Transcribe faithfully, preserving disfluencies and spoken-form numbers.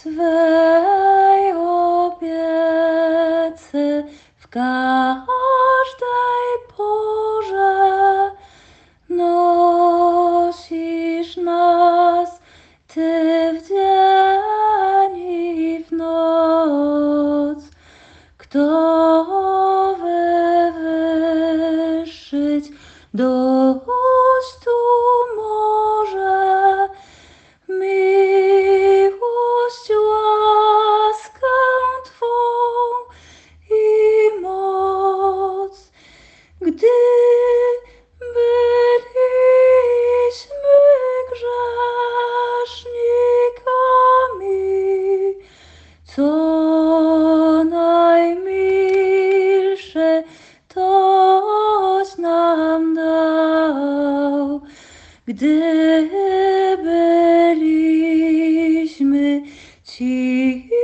swej opiece w każdej porze. Nosisz nas Ty w dzień i w noc. Kto wywyższyć dość tu może miłość, łaskę Twą i moc, gdy byliśmy grzesznikami, co najmilsze Toś nam dał, gdy byliśmy ci.